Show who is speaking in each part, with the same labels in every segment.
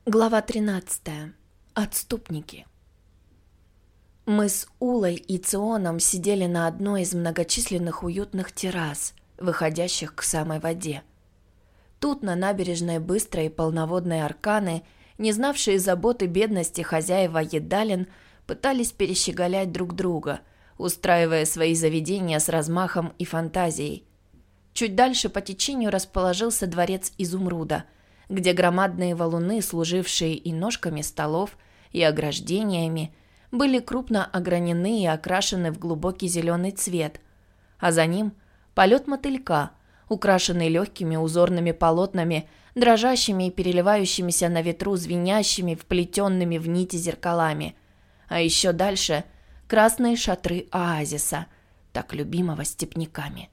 Speaker 1: Глава 13. Отступники. Мы с Улой и Ционом сидели на одной из многочисленных уютных террас, выходящих к самой воде. Тут на набережной быстрой и полноводной Арканы, не знавшие заботы бедности хозяева едалин, пытались перещеголять друг друга, устраивая свои заведения с размахом и фантазией. Чуть дальше по течению расположился дворец Изумруда, где громадные валуны, служившие и ножками столов, и ограждениями, были крупно огранены и окрашены в глубокий зеленый цвет, а за ним полет мотылька, украшенный легкими узорными полотнами, дрожащими и переливающимися на ветру звенящими, вплетенными в нити зеркалами, а еще дальше красные шатры оазиса, так любимого степняками.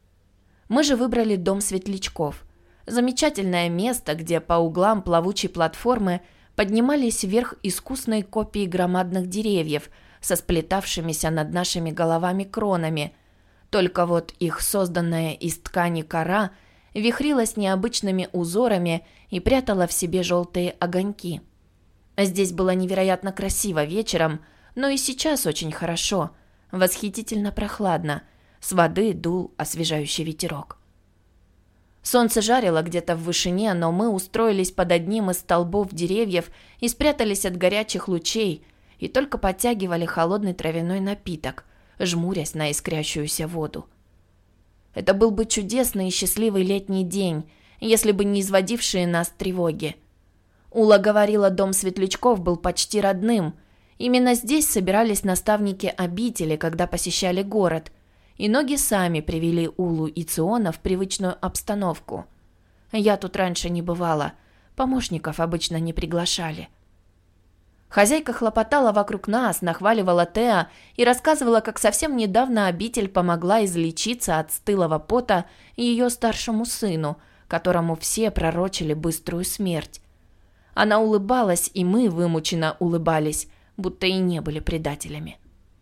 Speaker 1: Мы же выбрали дом светлячков. Замечательное место, где по углам плавучей платформы поднимались вверх искусные копии громадных деревьев со сплетавшимися над нашими головами кронами. Только вот их созданная из ткани кора вихрилась необычными узорами и прятала в себе желтые огоньки. Здесь было невероятно красиво вечером, но и сейчас очень хорошо, восхитительно прохладно, с воды дул освежающий ветерок. Солнце жарило где-то в вышине, но мы устроились под одним из столбов деревьев и спрятались от горячих лучей, и только подтягивали холодный травяной напиток, жмурясь на искрящуюся воду. Это был бы чудесный и счастливый летний день, если бы не изводившие нас тревоги. Ула говорила, дом светлячков был почти родным. Именно здесь собирались наставники обители, когда посещали город, и ноги сами привели Улу и Циона в привычную обстановку. Я тут раньше не бывала, помощников обычно не приглашали. Хозяйка хлопотала вокруг нас, нахваливала Теа и рассказывала, как совсем недавно обитель помогла излечиться от стылого пота ее старшему сыну, которому все пророчили быструю смерть. Она улыбалась, и мы вымученно улыбались, будто и не были предателями.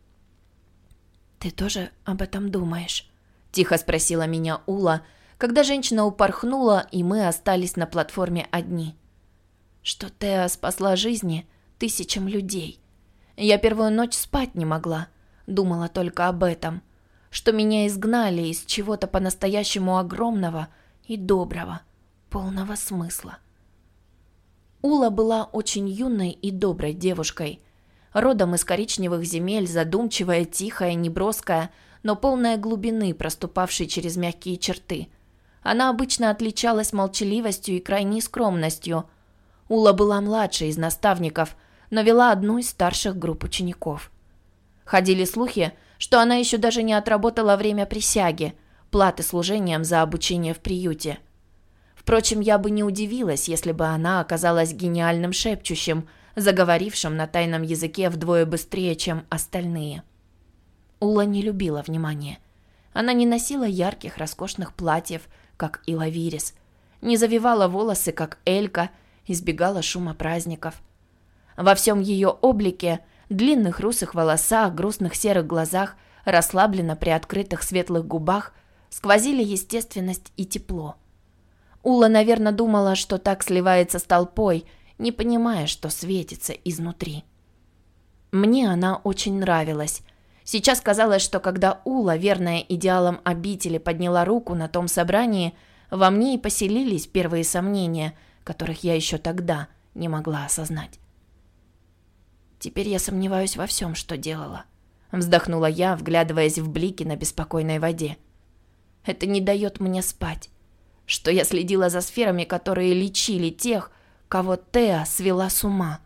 Speaker 1: «Ты тоже об этом думаешь?» – тихо спросила меня Ула, когда женщина упорхнула, и мы остались на платформе одни. «Что Теа спасла жизни тысячам людей. Я первую ночь спать не могла, думала только об этом, что меня изгнали из чего-то по-настоящему огромного и доброго, полного смысла». Ула была очень юной и доброй девушкой, родом из коричневых земель, задумчивая, тихая, неброская, но полная глубины, проступавшей через мягкие черты. Она обычно отличалась молчаливостью и крайней скромностью. Ула была младшей из наставников, но вела одну из старших групп учеников. Ходили слухи, что она еще даже не отработала время присяги, платы служением за обучение в приюте. Впрочем, я бы не удивилась, если бы она оказалась гениальным шепчущим, заговорившим на тайном языке вдвое быстрее, чем остальные. Ула не любила внимания. Она не носила ярких, роскошных платьев, как Илавирис, не завивала волосы, как Элька, избегала шума праздников. Во всем ее облике, длинных русых волосах, грустных серых глазах, расслабленно приоткрытых светлых губах, сквозили естественность и тепло. Ула, наверное, думала, что так сливается с толпой, не понимая, что светится изнутри. Мне она очень нравилась. Сейчас казалось, что когда Ула, верная идеалам обители, подняла руку на том собрании, во мне и поселились первые сомнения, которых я еще тогда не могла осознать. «Теперь я сомневаюсь во всем, что делала», — вздохнула я, вглядываясь в блики на беспокойной воде. «Это не дает мне спать. Что я следила за сферами, которые лечили тех, кого Теа свела с ума».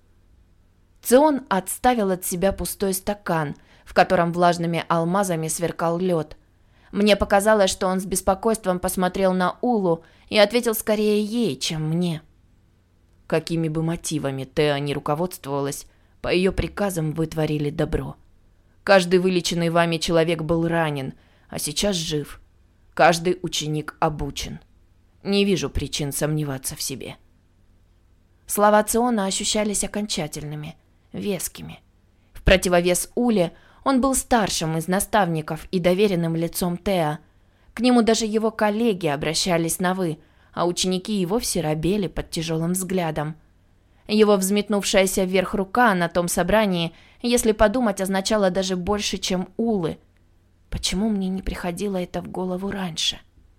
Speaker 1: Цион отставил от себя пустой стакан, в котором влажными алмазами сверкал лед. Мне показалось, что он с беспокойством посмотрел на Улу и ответил скорее ей, чем мне. Какими бы мотивами Теа ни руководствовалась, по ее приказам вы творили добро. Каждый вылеченный вами человек был ранен, а сейчас жив. Каждый ученик обучен. Не вижу причин сомневаться в себе. Слова Циона ощущались окончательными, вескими. В противовес Уле он был старшим из наставников и доверенным лицом Теа. К нему даже его коллеги обращались на «вы», а ученики и вовсе робели под тяжелым взглядом. Его взметнувшаяся вверх рука на том собрании, если подумать, означала даже больше, чем Улы. Почему мне не приходило это в голову раньше?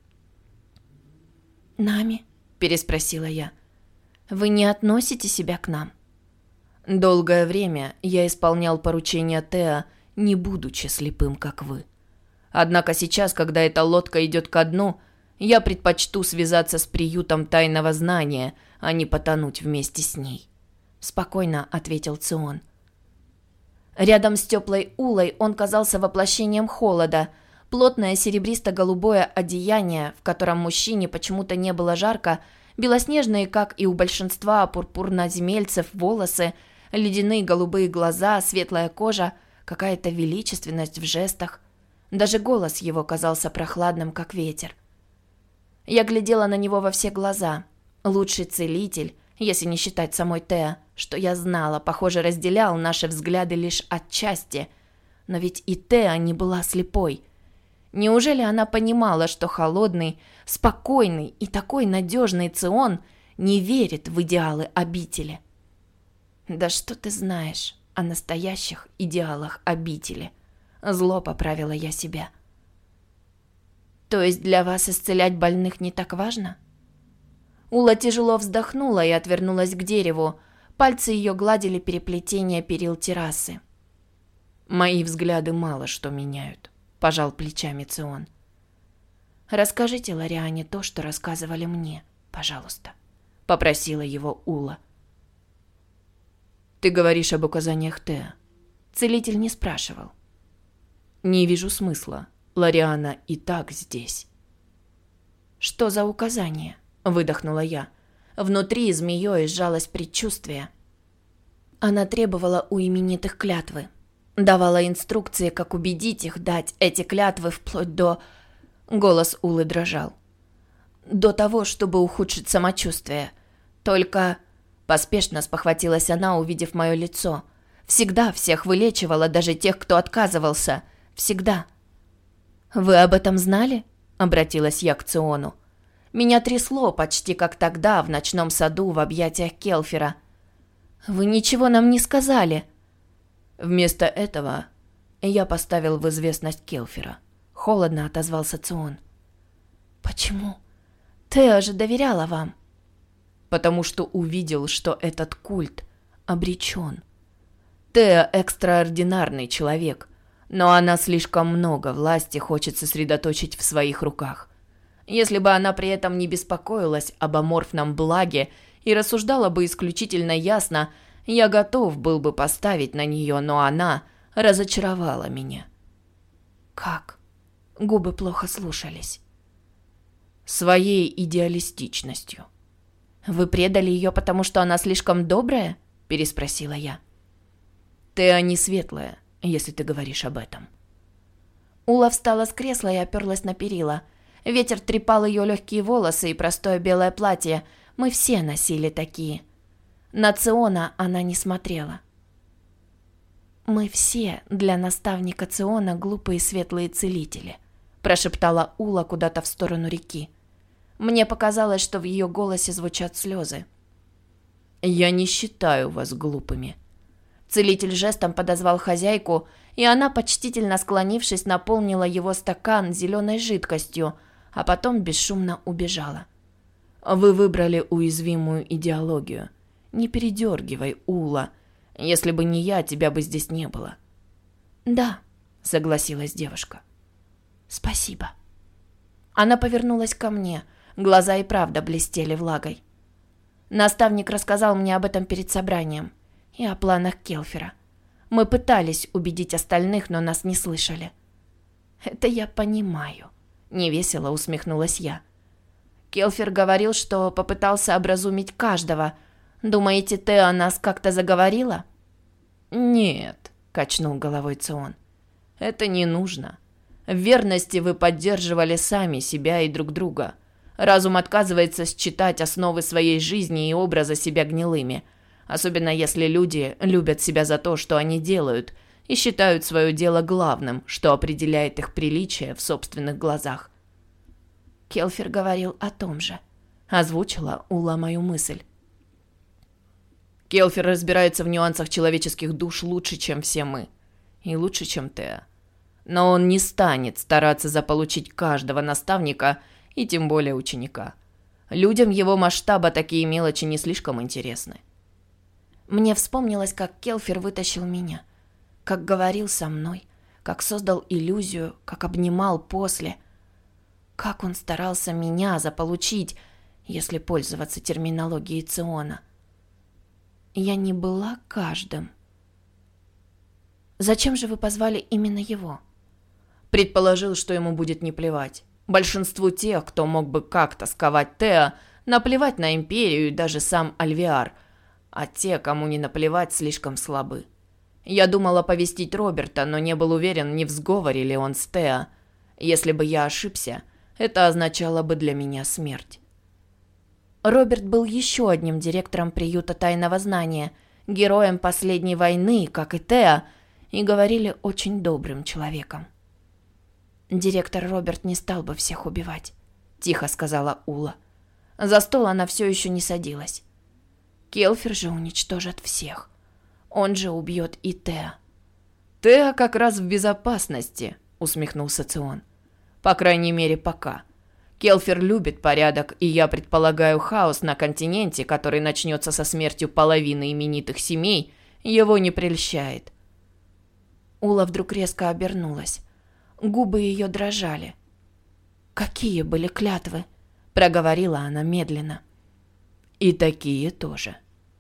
Speaker 1: «Нами?» – переспросила я. «Вы не относите себя к нам?» «Долгое время я исполнял поручения Теа, не будучи слепым, как вы. Однако сейчас, когда эта лодка идет ко дну, я предпочту связаться с приютом тайного знания, а не потонуть вместе с ней», – спокойно ответил Цион. Рядом с теплой Улой он казался воплощением холода. Плотное серебристо-голубое одеяние, в котором мужчине почему-то не было жарко, белоснежные, как и у большинства пурпурноземельцев, волосы, ледяные голубые глаза, светлая кожа, какая-то величественность в жестах. Даже голос его казался прохладным, как ветер. Я глядела на него во все глаза. Лучший целитель, если не считать самой Теа, что я знала, похоже, разделял наши взгляды лишь отчасти. Но ведь и Теа не была слепой. Неужели она понимала, что холодный, спокойный и такой надежный Цион не верит в идеалы обители? «Да что ты знаешь о настоящих идеалах обители?» Зло поправила я себя. «То есть для вас исцелять больных не так важно?» Ула тяжело вздохнула и отвернулась к дереву. Пальцы ее гладили переплетение перил террасы. «Мои взгляды мало что меняют», – пожал плечами Цион. «Расскажите Лориане то, что рассказывали мне, пожалуйста», – попросила его Ула. «Ты говоришь об указаниях Теа?» Целитель не спрашивал. «Не вижу смысла. Лориана и так здесь». «Что за указания?» – выдохнула я. Внутри змеей сжалось предчувствие. Она требовала у именитых клятвы. Давала инструкции, как убедить их дать эти клятвы вплоть до... Голос Улы дрожал. До того, чтобы ухудшить самочувствие. Только... Поспешно спохватилась она, увидев мое лицо. Всегда всех вылечивала, даже тех, кто отказывался. Всегда. «Вы об этом знали?» – обратилась я к Циону. Меня трясло почти как тогда в ночном саду в объятиях Келфера. «Вы ничего нам не сказали». Вместо этого я поставил в известность Келфера. Холодно отозвался Цион. «Почему? Теа же доверяла вам». «Потому что увидел, что этот культ обречен. Теа экстраординарный человек, но она слишком много власти хочет сосредоточить в своих руках. Если бы она при этом не беспокоилась об аморфном благе и рассуждала бы исключительно ясно, я готов был бы поставить на нее, но она разочаровала меня». «Как?» Губы плохо слушались. «Своей идеалистичностью». «Вы предали ее, потому что она слишком добрая?» – переспросила я. «Теа не светлая, если ты говоришь об этом». Ула встала с кресла и оперлась на перила. Ветер трепал ее легкие волосы и простое белое платье. Мы все носили такие. На Циона она не смотрела. «Мы все для наставника Циона глупые светлые целители», – прошептала Ула куда-то в сторону реки. Мне показалось, что в ее голосе звучат слезы. «Я не считаю вас глупыми». Целитель жестом подозвал хозяйку, и она, почтительно склонившись, наполнила его стакан зеленой жидкостью, а потом бесшумно убежала. «Вы выбрали уязвимую идеологию. Не передергивай, Ула. Если бы не я, тебя бы здесь не было». «Да», — согласилась девушка. «Спасибо». Она повернулась ко мне. Глаза и правда блестели влагой. Наставник рассказал мне об этом перед собранием и о планах Келфера. Мы пытались убедить остальных, но нас не слышали. «Это я понимаю», — невесело усмехнулась я. Келфер говорил, что попытался образумить каждого. Думаете, Теа нас как-то заговорила? «Нет», — качнул головой Цион. «Это не нужно. В верности вы поддерживали сами себя и друг друга. Разум отказывается считать основы своей жизни и образа себя гнилыми, особенно если люди любят себя за то, что они делают, и считают свое дело главным, что определяет их приличие в собственных глазах». Келфер говорил о том же. Озвучила Ула мою мысль. Келфер разбирается в нюансах человеческих душ лучше, чем все мы. И лучше, чем Теа. Но он не станет стараться заполучить каждого наставника и тем более ученика. Людям его масштаба такие мелочи не слишком интересны. Мне вспомнилось, как Келфер вытащил меня, как говорил со мной, как создал иллюзию, как обнимал после. Как он старался меня заполучить, если пользоваться терминологией Циона. Я не была каждым. Зачем же вы позвали именно его? Предположил, что ему будет не плевать. Большинству тех, кто мог бы как-то сковать Теа, наплевать на Империю и даже сам Альвиар, а те, кому не наплевать, слишком слабы. Я думал оповестить Роберта, но не был уверен, не в сговоре ли он с Теа. Если бы я ошибся, это означало бы для меня смерть. Роберт был еще одним директором приюта тайного знания, героем последней войны, как и Теа, и говорили очень добрым человеком. «Директор Роберт не стал бы всех убивать», — тихо сказала Ула. За стол она все еще не садилась. Келфер же уничтожит всех. Он же убьет и Теа. «Теа как раз в безопасности», — усмехнулся Цион. «По крайней мере, пока. Келфер любит порядок, и я предполагаю, хаос на континенте, который начнется со смертью половины именитых семей, его не прельщает». Ула вдруг резко обернулась. Губы ее дрожали. «Какие были клятвы?» — проговорила она медленно. «И такие тоже».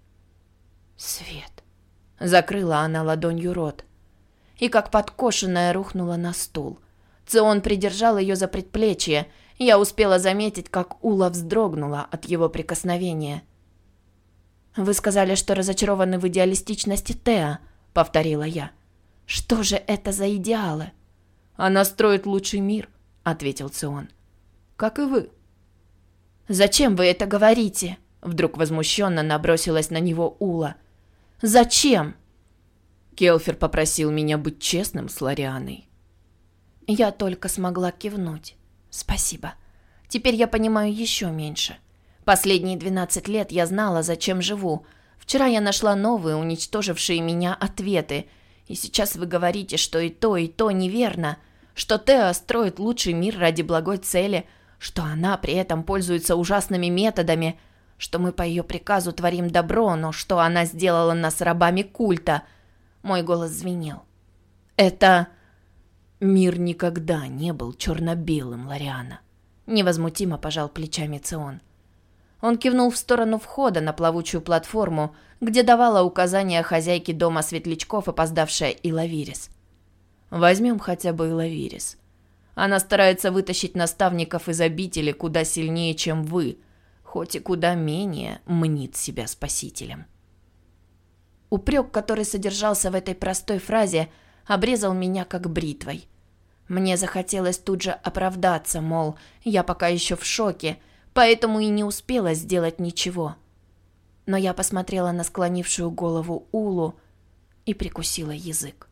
Speaker 1: «Свет!» — закрыла она ладонью рот. И как подкошенная рухнула на стул. Цион придержал ее за предплечье. Я успела заметить, как Ула вздрогнула от его прикосновения. «Вы сказали, что разочарованы в идеалистичности Теа», — повторила я. «Что же это за идеалы?» «Она строит лучший мир», — ответил Цион. «Как и вы». «Зачем вы это говорите?» — вдруг возмущенно набросилась на него Ула. «Зачем?» Келфер попросил меня быть честным с Лорианой. Я только смогла кивнуть. «Спасибо. Теперь я понимаю еще меньше. Последние 12 лет я знала, зачем живу. Вчера я нашла новые, уничтожившие меня ответы. И сейчас вы говорите, что и то неверно. Что Теа строит лучший мир ради благой цели, что она при этом пользуется ужасными методами, что мы по ее приказу творим добро, но что она сделала нас рабами культа». Мой голос звенел. «Это...» «Мир никогда не был черно-белым, Лориана», — невозмутимо пожал плечами Цион. Он кивнул в сторону входа на плавучую платформу, где давала указания хозяйке дома светлячков опоздавшая Илавирис. «Возьмем хотя бы Илавирис. Она старается вытащить наставников из обители куда сильнее, чем вы, хоть и куда менее мнит себя спасителем». Упрек, который содержался в этой простой фразе, обрезал меня как бритвой. Мне захотелось тут же оправдаться, мол, я пока еще в шоке, поэтому и не успела сделать ничего. Но я посмотрела на склонившую голову Улу и прикусила язык.